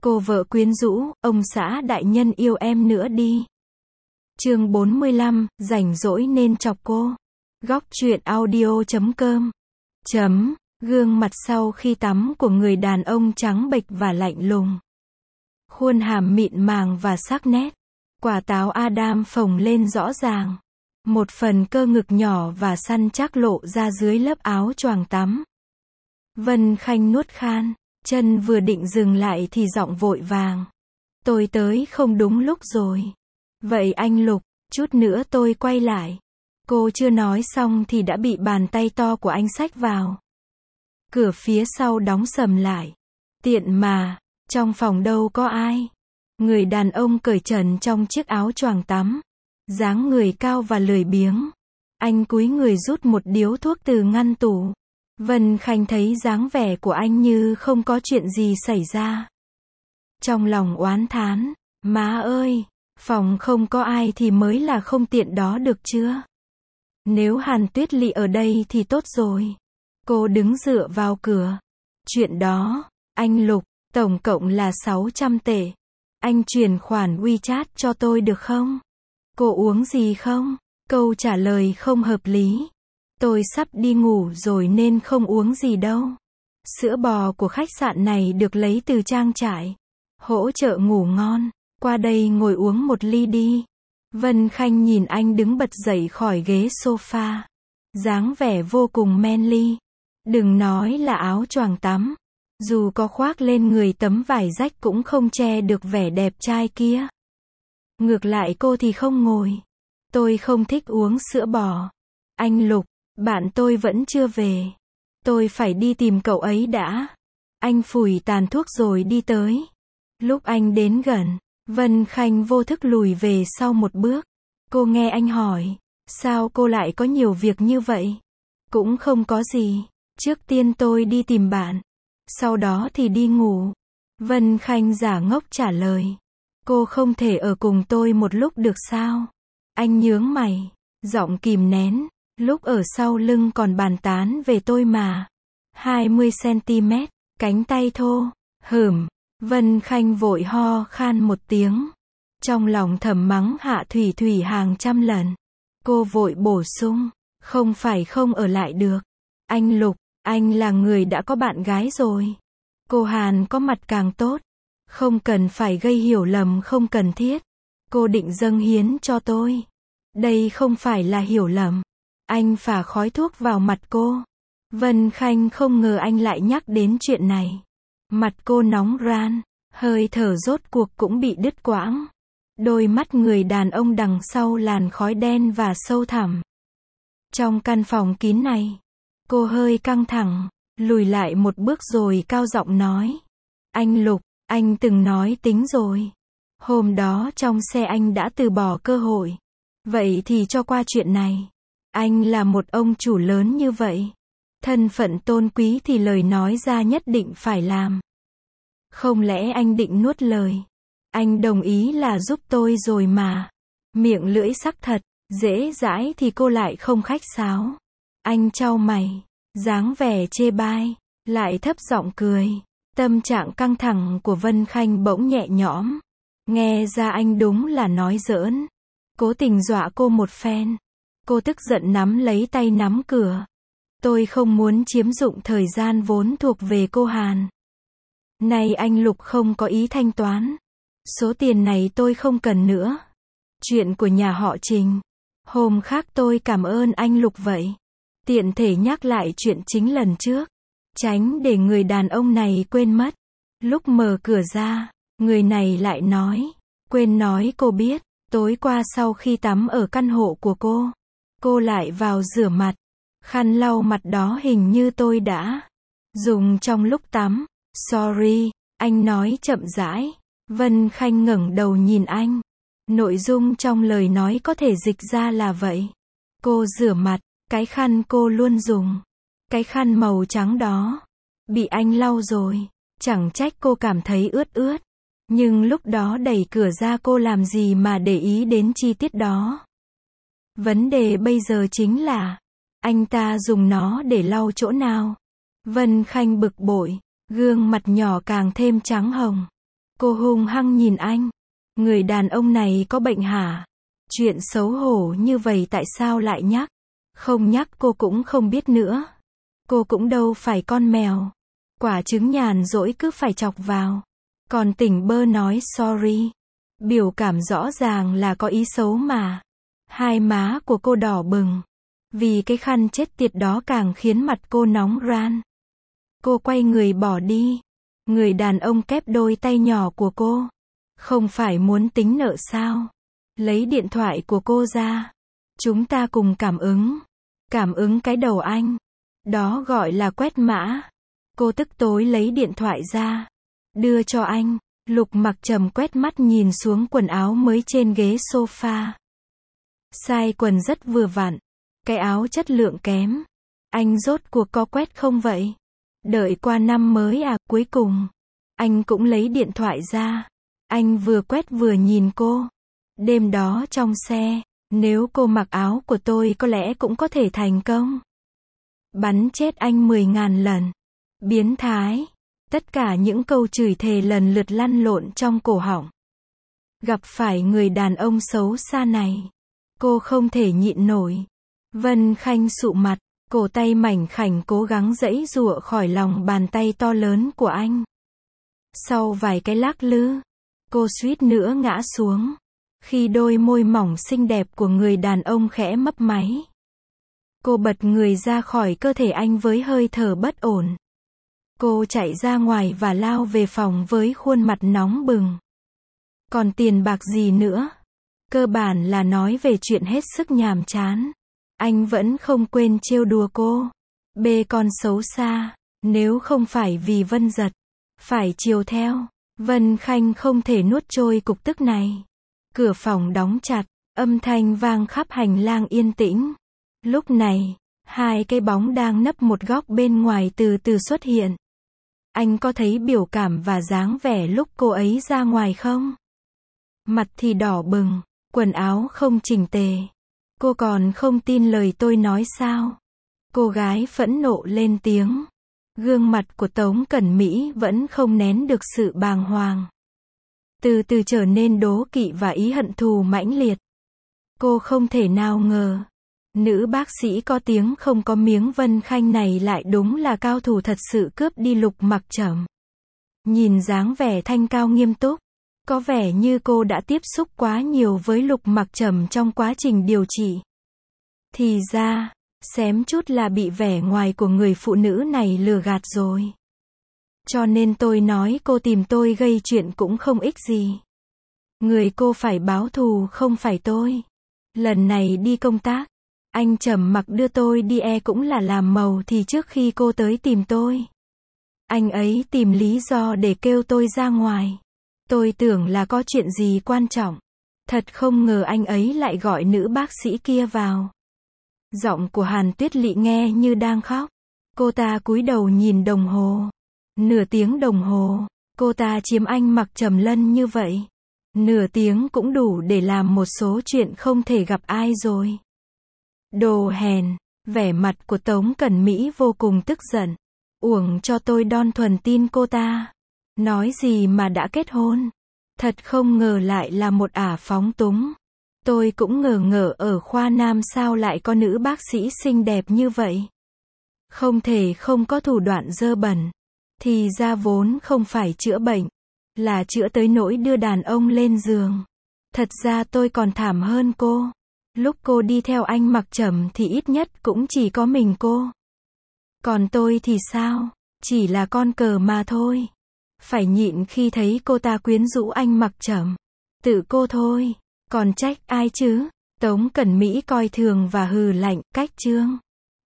Cô vợ quyến rũ, ông xã đại nhân yêu em nữa đi. Chương 45, rảnh rỗi nên chọc cô. Góc truyện audio.com. Gương mặt sau khi tắm của người đàn ông trắng bệch và lạnh lùng. Khuôn hàm mịn màng và sắc nét. Quả táo Adam phồng lên rõ ràng. Một phần cơ ngực nhỏ và săn chắc lộ ra dưới lớp áo choàng tắm. Vân Khanh nuốt khan, chân vừa định dừng lại thì giọng vội vàng. Tôi tới không đúng lúc rồi. Vậy anh Lục, chút nữa tôi quay lại. Cô chưa nói xong thì đã bị bàn tay to của anh xách vào. Cửa phía sau đóng sầm lại. Tiện mà, trong phòng đâu có ai. Người đàn ông cởi trần trong chiếc áo choàng tắm. Dáng người cao và lười biếng. Anh cúi người rút một điếu thuốc từ ngăn tủ. Vân Khanh thấy dáng vẻ của anh như không có chuyện gì xảy ra. Trong lòng oán thán, má ơi, phòng không có ai thì mới là không tiện đó được chưa? Nếu Hàn Tuyết Lị ở đây thì tốt rồi. Cô đứng dựa vào cửa. Chuyện đó, anh Lục, tổng cộng là 600 tệ. Anh chuyển khoản WeChat cho tôi được không? Cô uống gì không? Câu trả lời không hợp lý. Tôi sắp đi ngủ rồi nên không uống gì đâu. Sữa bò của khách sạn này được lấy từ trang trại. Hỗ trợ ngủ ngon. Qua đây ngồi uống một ly đi. Vân Khanh nhìn anh đứng bật dậy khỏi ghế sofa. Dáng vẻ vô cùng manly. Đừng nói là áo choàng tắm. Dù có khoác lên người tấm vải rách cũng không che được vẻ đẹp trai kia. Ngược lại cô thì không ngồi. Tôi không thích uống sữa bò. Anh Lục, bạn tôi vẫn chưa về. Tôi phải đi tìm cậu ấy đã. Anh phủi tàn thuốc rồi đi tới. Lúc anh đến gần, Vân Khanh vô thức lùi về sau một bước. Cô nghe anh hỏi, sao cô lại có nhiều việc như vậy? Cũng không có gì. Trước tiên tôi đi tìm bạn. Sau đó thì đi ngủ. Vân Khanh giả ngốc trả lời. Cô không thể ở cùng tôi một lúc được sao? Anh nhướng mày, giọng kìm nén. Lúc ở sau lưng còn bàn tán về tôi mà. 20cm, cánh tay thô, Vân Khanh vội ho khan một tiếng. Trong lòng thầm mắng Hạ Thủy Thủy hàng trăm lần. Cô vội bổ sung, không phải không ở lại được. Anh Lục, anh là người đã có bạn gái rồi. Cô Hàn có mặt càng tốt. Không cần phải gây hiểu lầm không cần thiết. Cô định dâng hiến cho tôi. Đây không phải là hiểu lầm. Anh phả khói thuốc vào mặt cô. Vân Khanh không ngờ anh lại nhắc đến chuyện này. Mặt cô nóng ran, hơi thở rốt cuộc cũng bị đứt quãng. Đôi mắt người đàn ông đằng sau làn khói đen và sâu thẳm. Trong căn phòng kín này, cô hơi căng thẳng, lùi lại một bước rồi cao giọng nói. Anh Lục, anh từng nói tính rồi. Hôm đó trong xe anh đã từ bỏ cơ hội. Vậy thì cho qua chuyện này. Anh là một ông chủ lớn như vậy. Thân phận tôn quý thì lời nói ra nhất định phải làm. Không lẽ anh định nuốt lời? Anh đồng ý là giúp tôi rồi mà. Miệng lưỡi sắc thật, dễ dãi thì cô lại không khách sáo. Anh chau mày, dáng vẻ chê bai, lại thấp giọng cười. Tâm trạng căng thẳng của Vân Khanh bỗng nhẹ nhõm. Nghe ra anh đúng là nói giỡn. Cố tình dọa cô một phen. Cô tức giận nắm lấy tay nắm cửa. Tôi không muốn chiếm dụng thời gian vốn thuộc về cô Hàn. Nay anh Lục không có ý thanh toán. Số tiền này tôi không cần nữa. Chuyện của nhà họ Trình. Hôm khác tôi cảm ơn anh Lục vậy. Tiện thể nhắc lại chuyện chính lần trước. Tránh để người đàn ông này quên mất. Lúc mở cửa ra, người này lại nói. Quên nói cô biết, tối qua sau khi tắm ở căn hộ của cô lại vào rửa mặt. Khăn lau mặt đó hình như tôi đã dùng trong lúc tắm. Sorry, anh nói chậm rãi. Vân Khanh ngẩng đầu nhìn anh. Nội dung trong lời nói có thể dịch ra là vậy. Cô rửa mặt, cái khăn cô luôn dùng. Cái khăn màu trắng đó. Bị anh lau rồi. Chẳng trách cô cảm thấy ướt ướt. Nhưng lúc đó đẩy cửa ra cô làm gì mà để ý đến chi tiết đó. Vấn đề bây giờ chính là, anh ta dùng nó để lau chỗ nào? Vân Khanh bực bội, gương mặt nhỏ càng thêm trắng hồng. Cô hung hăng nhìn anh. Người đàn ông này có bệnh hả? Chuyện xấu hổ như vậy tại sao lại nhắc? Không nhắc cô cũng không biết nữa. Cô cũng đâu phải con mèo. Quả trứng nhàn rỗi cứ phải chọc vào. Còn tỉnh bơ nói sorry. Biểu cảm rõ ràng là có ý xấu mà. Hai má của cô đỏ bừng. Vì cái khăn chết tiệt đó càng khiến mặt cô nóng ran. Cô quay người bỏ đi. Người đàn ông kép đôi tay nhỏ của cô. Không phải muốn tính nợ sao? Lấy điện thoại của cô ra. Chúng ta cùng cảm ứng. Cảm ứng cái đầu anh. Đó gọi là quét mã. Cô tức tối lấy điện thoại ra. Đưa cho anh. Lục Mặc Trầm quét mắt nhìn xuống quần áo mới trên ghế sofa. Size quần rất vừa vặn. Cái áo chất lượng kém. Anh rốt cuộc có quét không vậy? Đợi qua năm mới à? Cuối cùng anh cũng lấy điện thoại ra. Anh vừa quét vừa nhìn cô. Đêm đó trong xe, nếu cô mặc áo của tôi có lẽ cũng có thể thành công. Bắn chết anh 10.000 lần. Biến thái. Tất cả những câu chửi thề lần lượt lăn lộn trong cổ họng. Gặp phải người đàn ông xấu xa này, cô không thể nhịn nổi. Vân Khanh sụ mặt, cổ tay mảnh khảnh cố gắng giãy giụa khỏi lòng bàn tay to lớn của anh. Sau vài cái lắc lư, cô suýt nữa ngã xuống. Khi đôi môi mỏng xinh đẹp của người đàn ông khẽ mấp máy. Cô bật người ra khỏi cơ thể anh với hơi thở bất ổn. Cô chạy ra ngoài và lao về phòng với khuôn mặt nóng bừng. Còn tiền bạc gì nữa? Cơ bản là nói về chuyện hết sức nhàm chán. Anh vẫn không quên trêu đùa cô. Bê con xấu xa. Nếu không phải vì Vân Giật phải chiều theo, Vân Khanh không thể nuốt trôi cục tức này. Cửa phòng đóng chặt, âm thanh vang khắp hành lang yên tĩnh. Lúc này, hai cái bóng đang nấp một góc bên ngoài từ từ xuất hiện. Anh có thấy biểu cảm và dáng vẻ lúc cô ấy ra ngoài không? Mặt thì đỏ bừng, quần áo không chỉnh tề. Cô còn không tin lời tôi nói sao? Cô gái phẫn nộ lên tiếng. Gương mặt của Tống Cẩn Mỹ vẫn không nén được sự bàng hoàng. Từ từ trở nên đố kỵ và ý hận thù mãnh liệt. Cô không thể nào ngờ. Nữ bác sĩ có tiếng không có miếng Vân Khanh này lại đúng là cao thủ thật sự cướp đi Lục Mặc Trầm. Nhìn dáng vẻ thanh cao nghiêm túc. Có vẻ như cô đã tiếp xúc quá nhiều với Lục Mặc Trầm trong quá trình điều trị. Thì ra, xém chút là bị vẻ ngoài của người phụ nữ này lừa gạt rồi. Cho nên tôi nói cô tìm tôi gây chuyện cũng không ích gì. Người cô phải báo thù không phải tôi. Lần này đi công tác, anh Trầm Mặc đưa tôi đi cũng là làm màu thì trước khi cô tới tìm tôi. Anh ấy tìm lý do để kêu tôi ra ngoài. Tôi tưởng là có chuyện gì quan trọng. Thật không ngờ anh ấy lại gọi nữ bác sĩ kia vào. Giọng của Hàn Tuyết Lị nghe như đang khóc. Cô ta cúi đầu nhìn đồng hồ. Nửa tiếng đồng hồ, cô ta chiếm anh Mặc Trầm Lân như vậy. Nửa tiếng cũng đủ để làm một số chuyện không thể gặp ai rồi. Đồ hèn, vẻ mặt của Tống Cẩn Mỹ vô cùng tức giận. Uổng cho tôi đon thuần tin cô ta. Nói gì mà đã kết hôn. Thật không ngờ lại là một ả phóng túng. Tôi cũng ngờ ngợ ở khoa nam sao lại có nữ bác sĩ xinh đẹp như vậy. Không thể không có thủ đoạn dơ bẩn. Thì ra vốn không phải chữa bệnh, là chữa tới nỗi đưa đàn ông lên giường. Thật ra tôi còn thảm hơn cô. Lúc cô đi theo anh Mặc Trầm thì ít nhất cũng chỉ có mình cô. Còn tôi thì sao? Chỉ là con cờ mà thôi. Phải nhịn khi thấy cô ta quyến rũ anh Mặc Trầm. Tự cô thôi. Còn trách ai chứ? Tống Cẩn Mỹ coi thường và hừ lạnh, cách chương.